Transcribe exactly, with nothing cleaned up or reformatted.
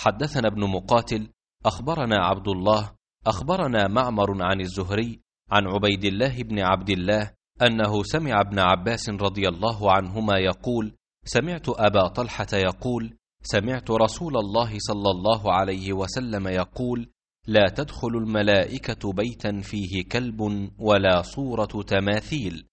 حدثنا ابن مقاتل أخبرنا عبد الله أخبرنا معمر عن الزهري عن عبيد الله بن عبد الله أنه سمع ابن عباس رضي الله عنهما يقول: سمعت أبا طلحة يقول: سمعت رسول الله صلى الله عليه وسلم يقول: لا تدخل الملائكة بيتا فيه كلب ولا صورة تماثيل